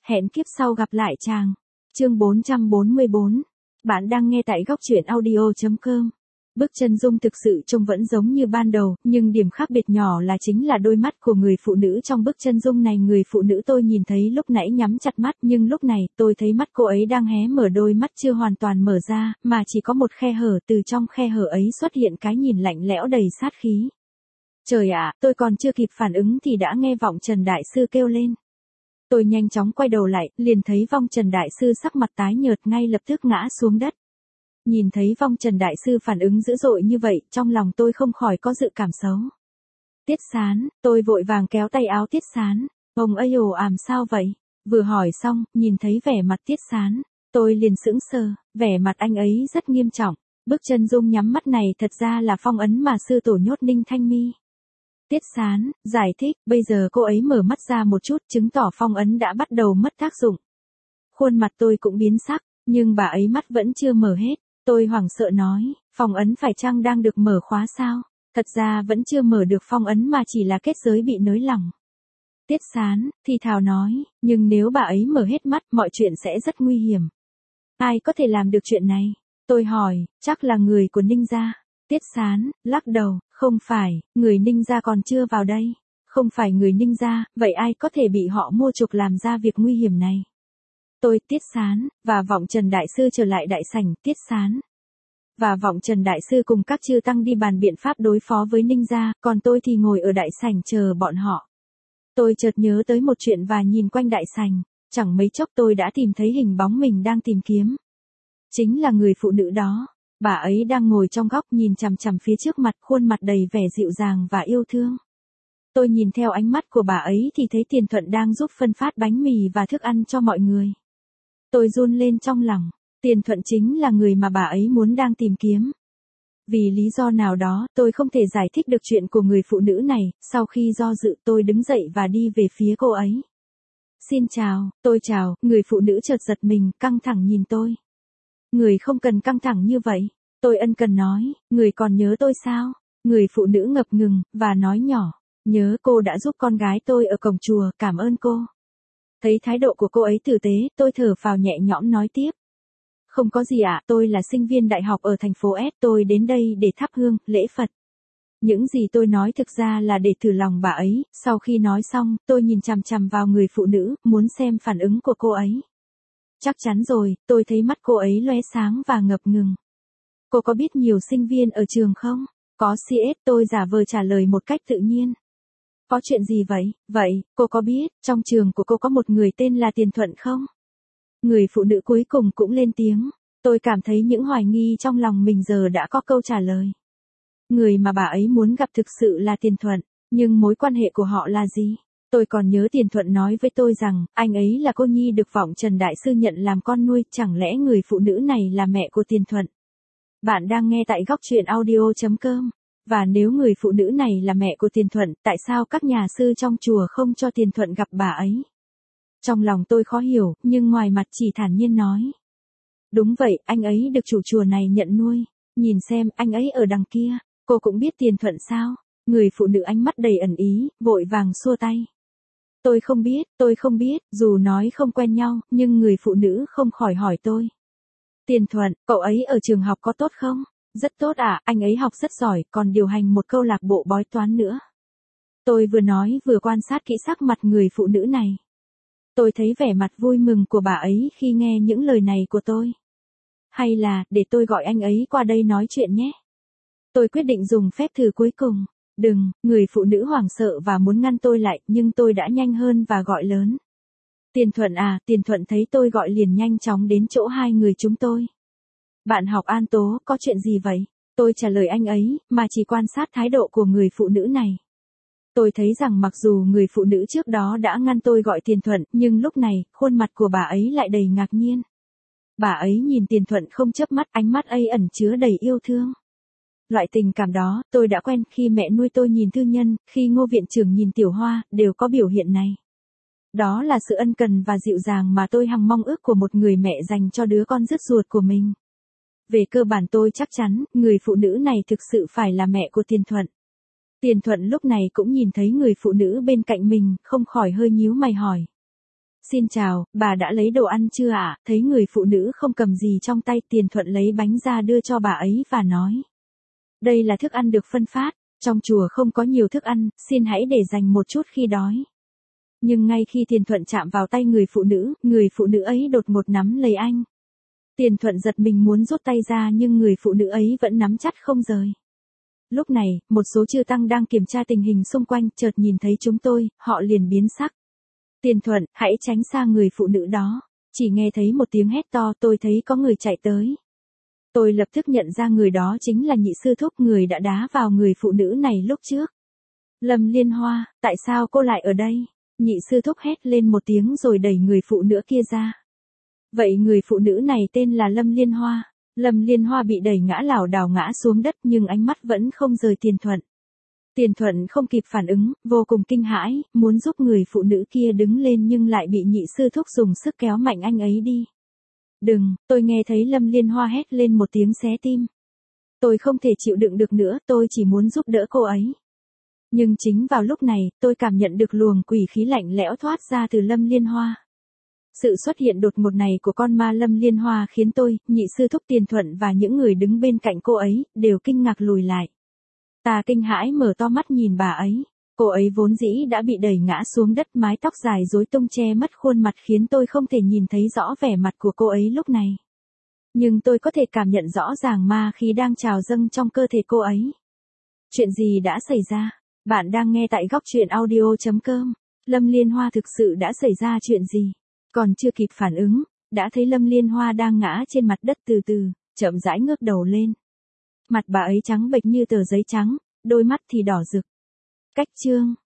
Hẹn kiếp sau gặp lại chàng. Chương 444. Bạn đang nghe tại góc truyện audio.com. Bức chân dung thực sự trông vẫn giống như ban đầu, nhưng điểm khác biệt nhỏ là chính là đôi mắt của người phụ nữ trong bức chân dung này. Người phụ nữ tôi nhìn thấy lúc nãy nhắm chặt mắt, nhưng lúc này tôi thấy mắt cô ấy đang hé mở, đôi mắt chưa hoàn toàn mở ra, mà chỉ có một khe hở, từ trong khe hở ấy xuất hiện cái nhìn lạnh lẽo đầy sát khí. Trời ạ, tôi còn chưa kịp phản ứng thì đã nghe vọng Trần Đại Sư kêu lên. Tôi nhanh chóng quay đầu lại, liền thấy vong Trần Đại Sư sắc mặt tái nhợt, ngay lập tức ngã xuống đất. Nhìn thấy vong Trần Đại Sư phản ứng dữ dội như vậy, trong lòng tôi không khỏi có dự cảm xấu. Tiết Sán, tôi vội vàng kéo tay áo Tiết Sán. Ông ấy ồ àm sao vậy? Vừa hỏi xong, nhìn thấy vẻ mặt Tiết Sán, tôi liền sững sờ, vẻ mặt anh ấy rất nghiêm trọng. Bức chân dung nhắm mắt này thật ra là phong ấn mà sư tổ nhốt Ninh Thanh Mi. Tiết Sán giải thích, bây giờ cô ấy mở mắt ra một chút, chứng tỏ phong ấn đã bắt đầu mất tác dụng. Khuôn mặt tôi cũng biến sắc, nhưng bà ấy mắt vẫn chưa mở hết. Tôi hoảng sợ nói, phong ấn phải chăng đang được mở khóa sao? Thật ra vẫn chưa mở được phong ấn mà chỉ là kết giới bị nới lỏng. Tiết Sán thì thào nói, nhưng nếu bà ấy mở hết mắt, mọi chuyện sẽ rất nguy hiểm. Ai có thể làm được chuyện này? Tôi hỏi, chắc là người của Ninh gia. Tiết Sán lắc đầu, không phải, người Ninh gia còn chưa vào đây. Không phải người Ninh gia, vậy ai có thể bị họ mua chuộc làm ra việc nguy hiểm này? Tôi, Tiết Sán, và vọng Trần Đại Sư trở lại đại sảnh. Tiết Sán và vọng Trần Đại Sư cùng các chư tăng đi bàn biện pháp đối phó với Ninh gia, còn tôi thì ngồi ở đại sảnh chờ bọn họ. Tôi chợt nhớ tới một chuyện và nhìn quanh đại sảnh, chẳng mấy chốc tôi đã tìm thấy hình bóng mình đang tìm kiếm. Chính là người phụ nữ đó. Bà ấy đang ngồi trong góc nhìn chằm chằm phía trước mặt, khuôn mặt đầy vẻ dịu dàng và yêu thương. Tôi nhìn theo ánh mắt của bà ấy thì thấy Tiền Thuận đang giúp phân phát bánh mì và thức ăn cho mọi người. Tôi run lên trong lòng, Tiền Thuận chính là người mà bà ấy muốn đang tìm kiếm. Vì lý do nào đó, tôi không thể giải thích được chuyện của người phụ nữ này, sau khi do dự tôi đứng dậy và đi về phía cô ấy. Xin chào, tôi chào, người phụ nữ chợt giật mình, căng thẳng nhìn tôi. Người không cần căng thẳng như vậy, tôi ân cần nói, người còn nhớ tôi sao? Người phụ nữ ngập ngừng, và nói nhỏ, nhớ, cô đã giúp con gái tôi ở cổng chùa, cảm ơn cô. Thấy thái độ của cô ấy tử tế, tôi thở phào nhẹ nhõm nói tiếp. Không có gì ạ, tôi là sinh viên đại học ở thành phố S, tôi đến đây để thắp hương, lễ Phật. Những gì tôi nói thực ra là để thử lòng bà ấy. Sau khi nói xong, tôi nhìn chằm chằm vào người phụ nữ, muốn xem phản ứng của cô ấy. Chắc chắn rồi, tôi thấy mắt cô ấy lóe sáng và ngập ngừng. Cô có biết nhiều sinh viên ở trường không? Có CS, tôi giả vờ trả lời một cách tự nhiên. Có chuyện gì vậy? Vậy, cô có biết, trong trường của cô có một người tên là Tiền Thuận không? Người phụ nữ cuối cùng cũng lên tiếng. Tôi cảm thấy những hoài nghi trong lòng mình giờ đã có câu trả lời. Người mà bà ấy muốn gặp thực sự là Tiền Thuận, nhưng mối quan hệ của họ là gì? Tôi còn nhớ Tiền Thuận nói với tôi rằng, anh ấy là cô nhi được vọng Trần Đại Sư nhận làm con nuôi, chẳng lẽ người phụ nữ này là mẹ của Tiền Thuận? Bạn đang nghe tại góc truyện audio.com. Và nếu người phụ nữ này là mẹ của Tiền Thuận, tại sao các nhà sư trong chùa không cho Tiền Thuận gặp bà ấy? Trong lòng tôi khó hiểu, nhưng ngoài mặt chỉ thản nhiên nói. Đúng vậy, anh ấy được chủ chùa này nhận nuôi. Nhìn xem, anh ấy ở đằng kia. Cô cũng biết Tiền Thuận sao? Người phụ nữ ánh mắt đầy ẩn ý, vội vàng xua tay. Tôi không biết, dù nói không quen nhau, nhưng người phụ nữ không khỏi hỏi tôi. Tiền Thuận, cậu ấy ở trường học có tốt không? Rất tốt ạ, anh ấy học rất giỏi, còn điều hành một câu lạc bộ bói toán nữa. Tôi vừa nói vừa quan sát kỹ sắc mặt người phụ nữ này. Tôi thấy vẻ mặt vui mừng của bà ấy khi nghe những lời này của tôi. Hay là, để tôi gọi anh ấy qua đây nói chuyện nhé. Tôi quyết định dùng phép thử cuối cùng. Đừng, người phụ nữ hoảng sợ và muốn ngăn tôi lại, nhưng tôi đã nhanh hơn và gọi lớn. Tiền Thuận à, Tiền Thuận thấy tôi gọi liền nhanh chóng đến chỗ hai người chúng tôi. Bạn học An Tố, có chuyện gì vậy? Tôi trả lời anh ấy, mà chỉ quan sát thái độ của người phụ nữ này. Tôi thấy rằng mặc dù người phụ nữ trước đó đã ngăn tôi gọi Tiền Thuận, nhưng lúc này, khuôn mặt của bà ấy lại đầy ngạc nhiên. Bà ấy nhìn Tiền Thuận không chớp mắt, ánh mắt ấy ẩn chứa đầy yêu thương. Loại tình cảm đó, tôi đã quen khi mẹ nuôi tôi nhìn Thư Nhân, khi Ngô viện trưởng nhìn Tiểu Hoa, đều có biểu hiện này. Đó là sự ân cần và dịu dàng mà tôi hằng mong ước của một người mẹ dành cho đứa con rứt ruột của mình. Về cơ bản tôi chắc chắn, người phụ nữ này thực sự phải là mẹ của Tiền Thuận. Tiền Thuận lúc này cũng nhìn thấy người phụ nữ bên cạnh mình, không khỏi hơi nhíu mày hỏi. Xin chào, bà đã lấy đồ ăn chưa ạ? Thấy người phụ nữ không cầm gì trong tay, Tiền Thuận lấy bánh ra đưa cho bà ấy và nói. Đây là thức ăn được phân phát, trong chùa không có nhiều thức ăn, xin hãy để dành một chút khi đói. Nhưng ngay khi Tiền Thuận chạm vào tay người phụ nữ ấy đột ngột nắm lấy anh. Tiền Thuận giật mình muốn rút tay ra nhưng người phụ nữ ấy vẫn nắm chặt không rời. Lúc này, một số chư tăng đang kiểm tra tình hình xung quanh chợt nhìn thấy chúng tôi, họ liền biến sắc. Tiền Thuận, hãy tránh xa người phụ nữ đó. Chỉ nghe thấy một tiếng hét to, tôi thấy có người chạy tới. Tôi lập tức nhận ra người đó chính là Nhị Sư Thúc, người đã đá vào người phụ nữ này lúc trước. Lâm Liên Hoa, tại sao cô lại ở đây? Nhị Sư Thúc hét lên một tiếng rồi đẩy người phụ nữ kia ra. Vậy người phụ nữ này tên là Lâm Liên Hoa. Lâm Liên Hoa bị đẩy ngã lảo đảo ngã xuống đất nhưng ánh mắt vẫn không rời Tiền Thuận. Tiền Thuận không kịp phản ứng, vô cùng kinh hãi, muốn giúp người phụ nữ kia đứng lên nhưng lại bị Nhị Sư Thúc dùng sức kéo mạnh anh ấy đi. Đừng, tôi nghe thấy Lâm Liên Hoa hét lên một tiếng xé tim. Tôi không thể chịu đựng được nữa, tôi chỉ muốn giúp đỡ cô ấy. Nhưng chính vào lúc này, tôi cảm nhận được luồng quỷ khí lạnh lẽo thoát ra từ Lâm Liên Hoa. Sự xuất hiện đột ngột này của con ma Lâm Liên Hoa khiến tôi, Nhị Sư Thúc, Tiền Thuận và những người đứng bên cạnh cô ấy, đều kinh ngạc lùi lại. Ta kinh hãi mở to mắt nhìn bà ấy. Cô ấy vốn dĩ đã bị đẩy ngã xuống đất, mái tóc dài rối tung che mất khuôn mặt khiến tôi không thể nhìn thấy rõ vẻ mặt của cô ấy lúc này. Nhưng tôi có thể cảm nhận rõ ràng ma khí đang trào dâng trong cơ thể cô ấy. Chuyện gì đã xảy ra? Bạn đang nghe tại góc truyện audio.com. Lâm Liên Hoa thực sự đã xảy ra chuyện gì? Còn chưa kịp phản ứng, đã thấy Lâm Liên Hoa đang ngã trên mặt đất từ từ, chậm rãi ngước đầu lên. Mặt bà ấy trắng bệch như tờ giấy trắng, đôi mắt thì đỏ rực. Cách chương